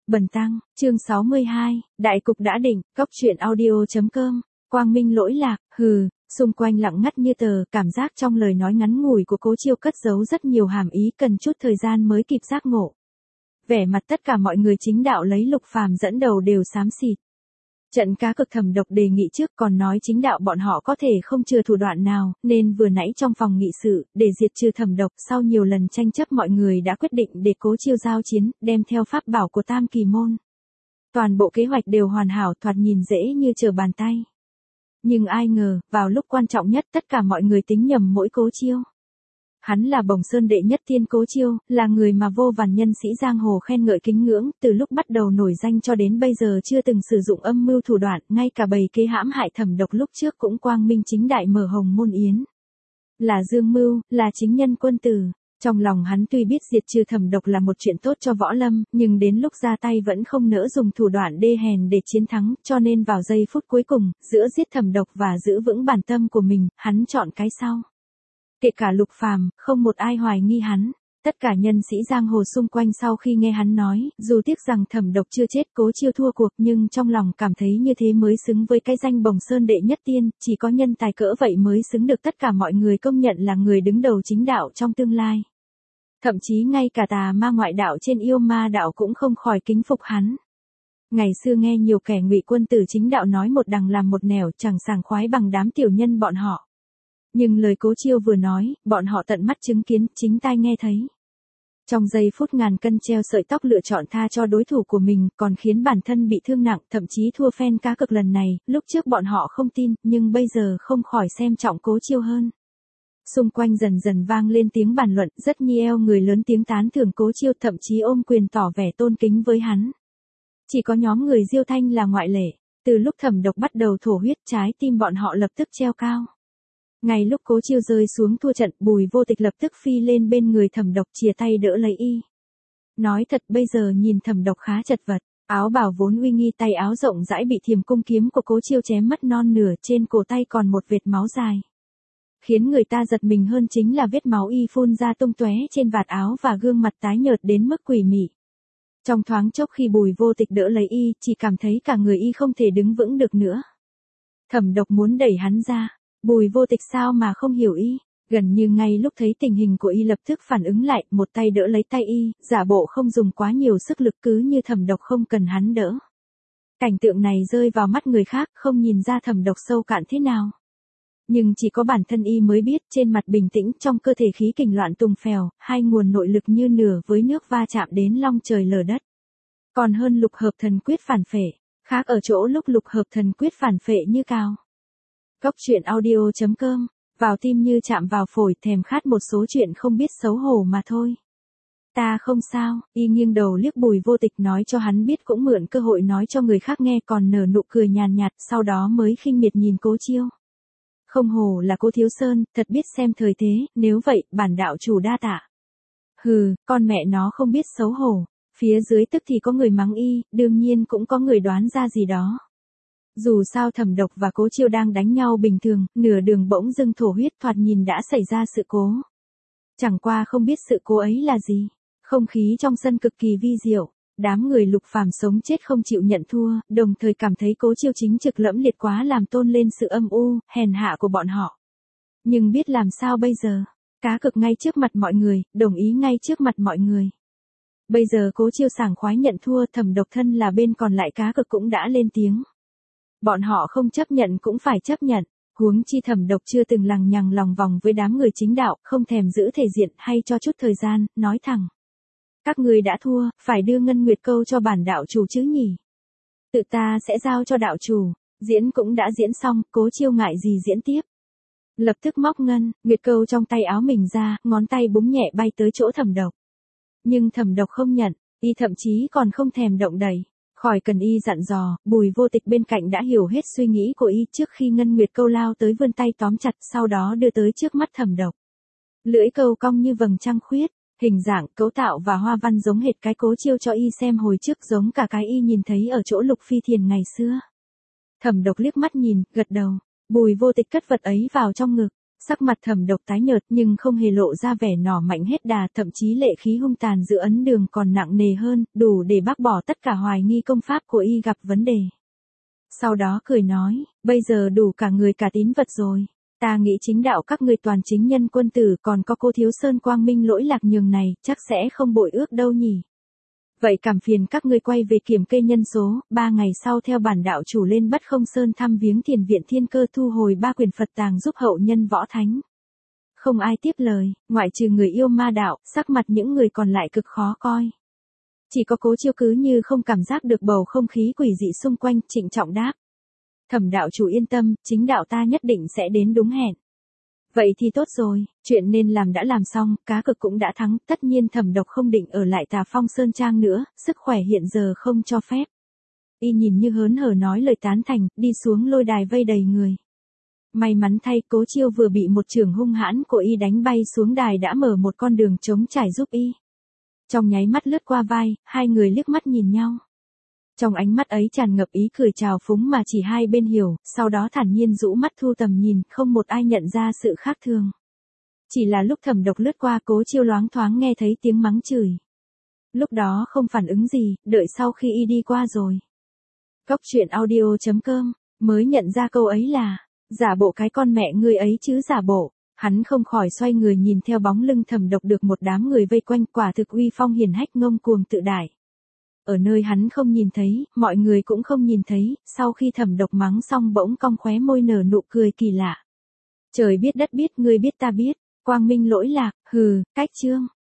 Bần tăng, chương 62, đại cục đã định, cóc truyện audio.com, quang minh lỗi lạc, xung quanh lặng ngắt như tờ, cảm giác trong lời nói ngắn ngủi của Cố Chiêu cất giấu rất nhiều hàm ý, cần chút thời gian mới kịp giác ngộ. Vẻ mặt tất cả mọi người chính đạo lấy Lục Phàm dẫn đầu đều xám xịt. Trận cá cực Thẩm Độc đề nghị trước còn nói chính đạo bọn họ có thể không chừa thủ đoạn nào, nên vừa nãy trong phòng nghị sự, để diệt trừ Thẩm Độc, sau nhiều lần tranh chấp mọi người đã quyết định để Cố Chiêu giao chiến, đem theo pháp bảo của Tam Kỳ Môn. Toàn bộ kế hoạch đều hoàn hảo, thoạt nhìn dễ như trở bàn tay. Nhưng ai ngờ, vào lúc quan trọng nhất tất cả mọi người tính nhầm mỗi Cố Chiêu. Hắn là Bồng Sơn đệ nhất tiên Cố Chiêu, là người mà vô vàn nhân sĩ giang hồ khen ngợi kính ngưỡng, từ lúc bắt đầu nổi danh cho đến bây giờ chưa từng sử dụng âm mưu thủ đoạn, ngay cả bầy kế hãm hại Thẩm Độc lúc trước cũng quang minh chính đại mở hồng môn yến. Là dương mưu, là chính nhân quân tử. Trong lòng hắn tuy biết diệt trừ Thẩm Độc là một chuyện tốt cho võ lâm, nhưng đến lúc ra tay vẫn không nỡ dùng thủ đoạn đê hèn để chiến thắng, cho nên vào giây phút cuối cùng, giữa giết Thẩm Độc và giữ vững bản tâm của mình, hắn chọn cái sau. Kể cả Lục Phàm, không một ai hoài nghi hắn. Tất cả nhân sĩ giang hồ xung quanh sau khi nghe hắn nói, dù tiếc rằng Thẩm Độc chưa chết, Cố Chiêu thua cuộc, nhưng trong lòng cảm thấy như thế mới xứng với cái danh Bồng Sơn đệ nhất tiên, chỉ có nhân tài cỡ vậy mới xứng được tất cả mọi người công nhận là người đứng đầu chính đạo trong tương lai. Thậm chí ngay cả tà ma ngoại đạo trên yêu ma đạo cũng không khỏi kính phục hắn. Ngày xưa nghe nhiều kẻ ngụy quân tử chính đạo nói một đằng làm một nẻo, chẳng sảng khoái bằng đám tiểu nhân bọn họ. Nhưng lời Cố Chiêu vừa nói, bọn họ tận mắt chứng kiến, chính tai nghe thấy. Trong giây phút ngàn cân treo sợi tóc lựa chọn tha cho đối thủ của mình, còn khiến bản thân bị thương nặng, thậm chí thua phen cá cược lần này, lúc trước bọn họ không tin, nhưng bây giờ không khỏi xem trọng Cố Chiêu hơn. Xung quanh dần dần vang lên tiếng bàn luận, rất nhiều người lớn tiếng tán thưởng Cố Chiêu, thậm chí ôm quyền tỏ vẻ tôn kính với hắn. Chỉ có nhóm người Diêu Thanh là ngoại lệ, từ lúc Thẩm Độc bắt đầu thổ huyết, trái tim bọn họ lập tức treo cao. Ngay lúc Cố Chiêu rơi xuống thua trận, Bùi Vô Tịch lập tức phi lên bên người Thẩm Độc chìa tay đỡ lấy y. Nói thật bây giờ nhìn Thẩm Độc khá chật vật, áo bào vốn uy nghi tay áo rộng rãi bị thiềm cung kiếm của Cố Chiêu chém mất non nửa, trên cổ tay còn một vệt máu dài. Khiến người ta giật mình hơn chính là vết máu y phun ra tung tóe trên vạt áo và gương mặt tái nhợt đến mức quỷ mị. Trong thoáng chốc khi Bùi Vô Tịch đỡ lấy y, chỉ cảm thấy cả người y không thể đứng vững được nữa. Thẩm Độc muốn đẩy hắn ra. Bùi Vô Tịch sao mà không hiểu y, gần như ngay lúc thấy tình hình của y lập tức phản ứng lại, một tay đỡ lấy tay y, giả bộ không dùng quá nhiều sức lực cứ như Thẩm Độc không cần hắn đỡ. Cảnh tượng này rơi vào mắt người khác không nhìn ra Thẩm Độc sâu cạn thế nào. Nhưng chỉ có bản thân y mới biết, trên mặt bình tĩnh, trong cơ thể khí kình loạn tung phèo, hai nguồn nội lực như nửa với nước va chạm đến long trời lở đất. Còn hơn Lục Hợp Thần Quyết phản phệ, khác ở chỗ lúc Lục Hợp Thần Quyết phản phệ như cao. Cóc truyện audio.com, vào tim như chạm vào phổi, thèm khát một số chuyện không biết xấu hổ mà thôi. Ta không sao, y nghiêng đầu liếc Bùi Vô Tịch nói cho hắn biết cũng mượn cơ hội nói cho người khác nghe, còn nở nụ cười nhàn nhạt, sau đó mới khinh miệt nhìn Cố Chiêu. Không hổ là Cố Thiếu Sơn, thật biết xem thời thế, nếu vậy, bản đạo chủ đa tạ. Con mẹ nó không biết xấu hổ, phía dưới tức thì có người mắng y, đương nhiên cũng có người đoán ra gì đó. Dù sao Thẩm Độc và Cố Chiêu đang đánh nhau bình thường, nửa đường bỗng dưng thổ huyết, thoạt nhìn đã xảy ra sự cố. Chẳng qua không biết sự cố ấy là gì. Không khí trong sân cực kỳ vi diệu, đám người Lục Phàm sống chết không chịu nhận thua, đồng thời cảm thấy Cố Chiêu chính trực lẫm liệt quá làm tôn lên sự âm u, hèn hạ của bọn họ. Nhưng biết làm sao bây giờ, cá cược ngay trước mặt mọi người, đồng ý ngay trước mặt mọi người. Bây giờ Cố Chiêu sảng khoái nhận thua, Thẩm Độc thân là bên còn lại cá cược cũng đã lên tiếng. Bọn họ không chấp nhận cũng phải chấp nhận, huống chi Thẩm Độc chưa từng lằng nhằng lòng vòng với đám người chính đạo, không thèm giữ thể diện hay cho chút thời gian, nói thẳng. Các người đã thua, phải đưa ngân nguyệt câu cho bản đạo chủ chứ nhỉ? Tự ta sẽ giao cho đạo chủ, diễn cũng đã diễn xong, Cố Chiêu ngại gì diễn tiếp. Lập tức móc ngân nguyệt câu trong tay áo mình ra, ngón tay búng nhẹ bay tới chỗ Thẩm Độc. Nhưng Thẩm Độc không nhận, y thậm chí còn không thèm động đậy. Khỏi cần y dặn dò, Bùi Vô Tịch bên cạnh đã hiểu hết suy nghĩ của y, trước khi ngân nguyệt câu lao tới vươn tay tóm chặt, sau đó đưa tới trước mắt Thẩm Độc. Lưỡi câu cong như vầng trăng khuyết, hình dạng, cấu tạo và hoa văn giống hệt cái Cố Chiêu cho y xem hồi trước, giống cả cái y nhìn thấy ở chỗ Lục Phi Thiền ngày xưa. Thẩm Độc liếc mắt nhìn, gật đầu. Bùi Vô Tịch cất vật ấy vào trong ngực, Sắc mặt Thẩm Độc tái nhợt nhưng không hề lộ ra vẻ nỏ mạnh hết đà, thậm chí lệ khí hung tàn giữa ấn đường còn nặng nề hơn, đủ để bác bỏ tất cả hoài nghi công pháp của y gặp vấn đề. Sau đó cười nói, bây giờ đủ cả người cả tín vật rồi. Ta nghĩ chính đạo các ngươi toàn chính nhân quân tử, còn có cô Thiếu Sơn quang minh lỗi lạc nhường này, chắc sẽ không bội ước đâu nhỉ. Vậy cảm phiền các ngươi quay về kiểm kê nhân số, 3 ngày sau theo bản đạo chủ lên Bất Không Sơn thăm viếng Thiền viện Thiên Cơ, thu hồi 3 quyền Phật tàng giúp hậu nhân võ thánh. Không ai tiếp lời, ngoại trừ người yêu ma đạo, sắc mặt những người còn lại cực khó coi. Chỉ có Cố Chiêu cứ như không cảm giác được bầu không khí quỷ dị xung quanh, trịnh trọng đáp. Thẩm đạo chủ yên tâm, chính đạo ta nhất định sẽ đến đúng hẹn. Vậy thì tốt rồi, chuyện nên làm đã làm xong, cá cược cũng đã thắng, tất nhiên Thẩm Độc không định ở lại Tà Phong Sơn Trang nữa, sức khỏe hiện giờ không cho phép. Y nhìn như hớn hở nói lời tán thành, đi xuống lôi đài vây đầy người. May mắn thay, Cố Chiêu vừa bị một chưởng hung hãn của y đánh bay xuống đài đã mở một con đường trống trải giúp y. Trong nháy mắt lướt qua vai, hai người liếc mắt nhìn nhau. Trong ánh mắt ấy tràn ngập ý cười trào phúng mà chỉ hai bên hiểu, sau đó thản nhiên rũ mắt thu tầm nhìn, không một ai nhận ra sự khác thường. Chỉ là lúc Thẩm Độc lướt qua, Cố Chiêu loáng thoáng nghe thấy tiếng mắng chửi. Lúc đó không phản ứng gì, đợi sau khi y đi qua rồi. Cóc truyện audio.com, mới nhận ra câu ấy là, giả bộ cái con mẹ ngươi ấy chứ giả bộ. Hắn không khỏi xoay người nhìn theo bóng lưng Thẩm Độc được một đám người vây quanh, quả thực uy phong hiển hách ngông cuồng tự đại. Ở nơi hắn không nhìn thấy, mọi người cũng không nhìn thấy, sau khi Thẩm Độc mắng xong bỗng cong khóe môi nở nụ cười kỳ lạ. Trời biết đất biết, ngươi biết ta biết, quang minh lỗi lạc, hừ, cách chương.